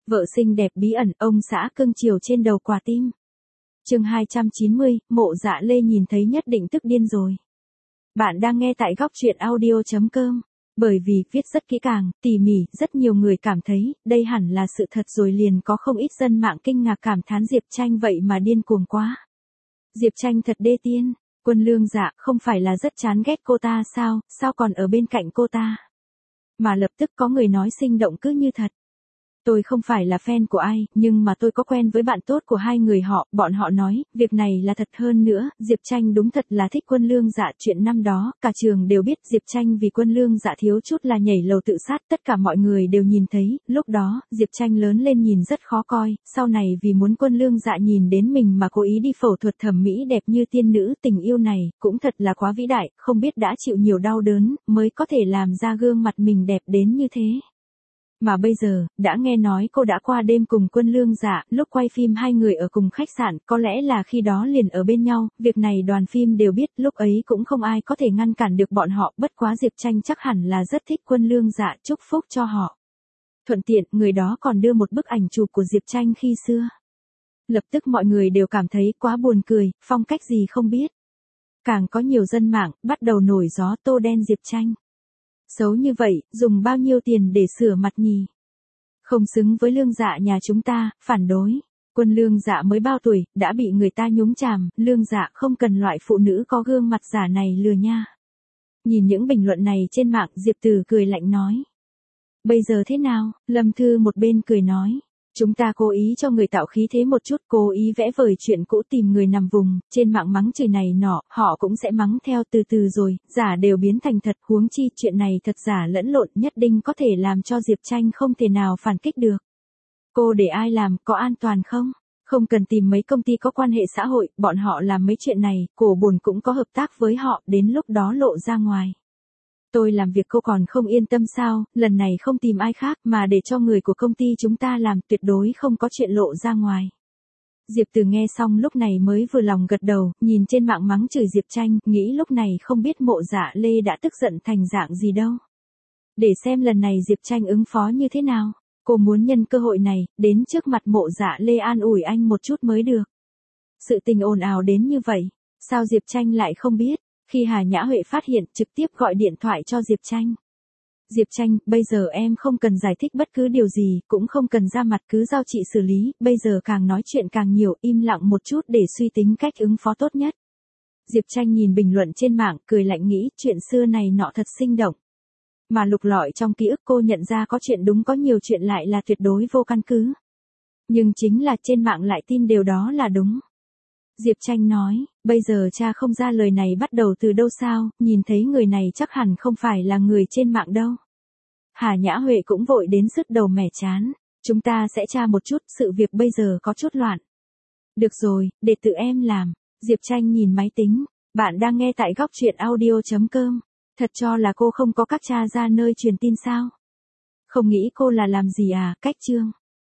Vợ xinh đẹp bí ẩn, ông xã cưng chiều trên đầu quả tim. Chương 290, Mộ Dạ Lê nhìn thấy nhất định tức điên rồi. Bạn đang nghe tại góc truyện audio.com. Bởi vì viết rất kỹ càng, tỉ mỉ, rất nhiều người cảm thấy, đây hẳn là sự thật rồi liền có không ít dân mạng kinh ngạc cảm thán Diệp Tranh vậy mà điên cuồng quá. Diệp Tranh thật đê tiên, Quân Lương Dạ không phải là rất chán ghét cô ta sao còn ở bên cạnh cô ta. Mà lập tức có người nói sinh động cứ như thật. Tôi không phải là fan của ai, nhưng mà tôi có quen với bạn tốt của hai người họ, bọn họ nói, việc này là thật hơn nữa, Diệp Tranh đúng thật là thích Quân Lương Dạ. Chuyện năm đó, cả trường đều biết Diệp Tranh vì Quân Lương Dạ thiếu chút là nhảy lầu tự sát, tất cả mọi người đều nhìn thấy, lúc đó, Diệp Tranh lớn lên nhìn rất khó coi, sau này vì muốn Quân Lương Dạ nhìn đến mình mà cố ý đi phẫu thuật thẩm mỹ đẹp như tiên nữ, tình yêu này, cũng thật là quá vĩ đại, không biết đã chịu nhiều đau đớn, mới có thể làm ra gương mặt mình đẹp đến như thế. Mà bây giờ, đã nghe nói cô đã qua đêm cùng Quân Lương Dạ, lúc quay phim hai người ở cùng khách sạn, có lẽ là khi đó liền ở bên nhau, việc này đoàn phim đều biết, lúc ấy cũng không ai có thể ngăn cản được bọn họ, bất quá Diệp Tranh chắc hẳn là rất thích Quân Lương Dạ, chúc phúc cho họ. Thuận tiện, người đó còn đưa một bức ảnh chụp của Diệp Tranh khi xưa. Lập tức mọi người đều cảm thấy quá buồn cười, phong cách gì không biết. Càng có nhiều dân mạng, bắt đầu nổi gió tô đen Diệp Tranh. Xấu như vậy, dùng bao nhiêu tiền để sửa mặt nhỉ? Không xứng với Lương Dạ nhà chúng ta, phản đối. Quân Lương Dạ mới bao tuổi, đã bị người ta nhúng chàm, Lương Dạ không cần loại phụ nữ có gương mặt giả này lừa nha. Nhìn những bình luận này trên mạng, Diệp Từ cười lạnh nói. Bây giờ thế nào? Lâm Thư một bên cười nói. Chúng ta cố ý cho người tạo khí thế một chút, cố ý vẽ vời chuyện cũ tìm người nằm vùng, trên mạng mắng chửi này nọ, họ cũng sẽ mắng theo từ từ rồi, giả đều biến thành thật, huống chi chuyện này thật giả lẫn lộn nhất định có thể làm cho Diệp Tranh không thể nào phản kích được. Cô để ai làm, có an toàn không? Không cần tìm mấy công ty có quan hệ xã hội, bọn họ làm mấy chuyện này, cổ buồn cũng có hợp tác với họ, đến lúc đó lộ ra ngoài. Tôi làm việc cô còn không yên tâm sao, lần này không tìm ai khác mà để cho người của công ty chúng ta làm, tuyệt đối không có chuyện lộ ra ngoài. Diệp Từ nghe xong lúc này mới vừa lòng gật đầu, nhìn trên mạng mắng chửi Diệp Tranh, nghĩ lúc này không biết Mộ Dạ Lê đã tức giận thành dạng gì đâu. Để xem lần này Diệp Tranh ứng phó như thế nào, cô muốn nhân cơ hội này, đến trước mặt Mộ Dạ Lê an ủi anh một chút mới được. Sự tình ồn ào đến như vậy, sao Diệp Tranh lại không biết? Khi Hà Nhã Huệ phát hiện, trực tiếp gọi điện thoại cho Diệp Tranh. Diệp Tranh, bây giờ em không cần giải thích bất cứ điều gì, cũng không cần ra mặt, cứ giao chị xử lý, bây giờ càng nói chuyện càng nhiều, im lặng một chút để suy tính cách ứng phó tốt nhất. Diệp Tranh nhìn bình luận trên mạng, cười lạnh nghĩ, chuyện xưa này nọ thật sinh động. Mà lục lọi trong ký ức cô nhận ra có chuyện đúng có nhiều chuyện lại là tuyệt đối vô căn cứ. Nhưng chính là trên mạng lại tin điều đó là đúng. Diệp Tranh nói, bây giờ cha không ra lời này bắt đầu từ đâu sao, nhìn thấy người này chắc hẳn không phải là người trên mạng đâu. Hà Nhã Huệ cũng vội đến sứt đầu mẻ chán, chúng ta sẽ tra một chút, sự việc bây giờ có chút loạn. Được rồi, để tự em làm. Diệp Tranh nhìn máy tính, bạn đang nghe tại góc truyện audio.com, thật cho là cô không có các cha ra nơi truyền tin sao? Không nghĩ cô là làm gì à, cách chương.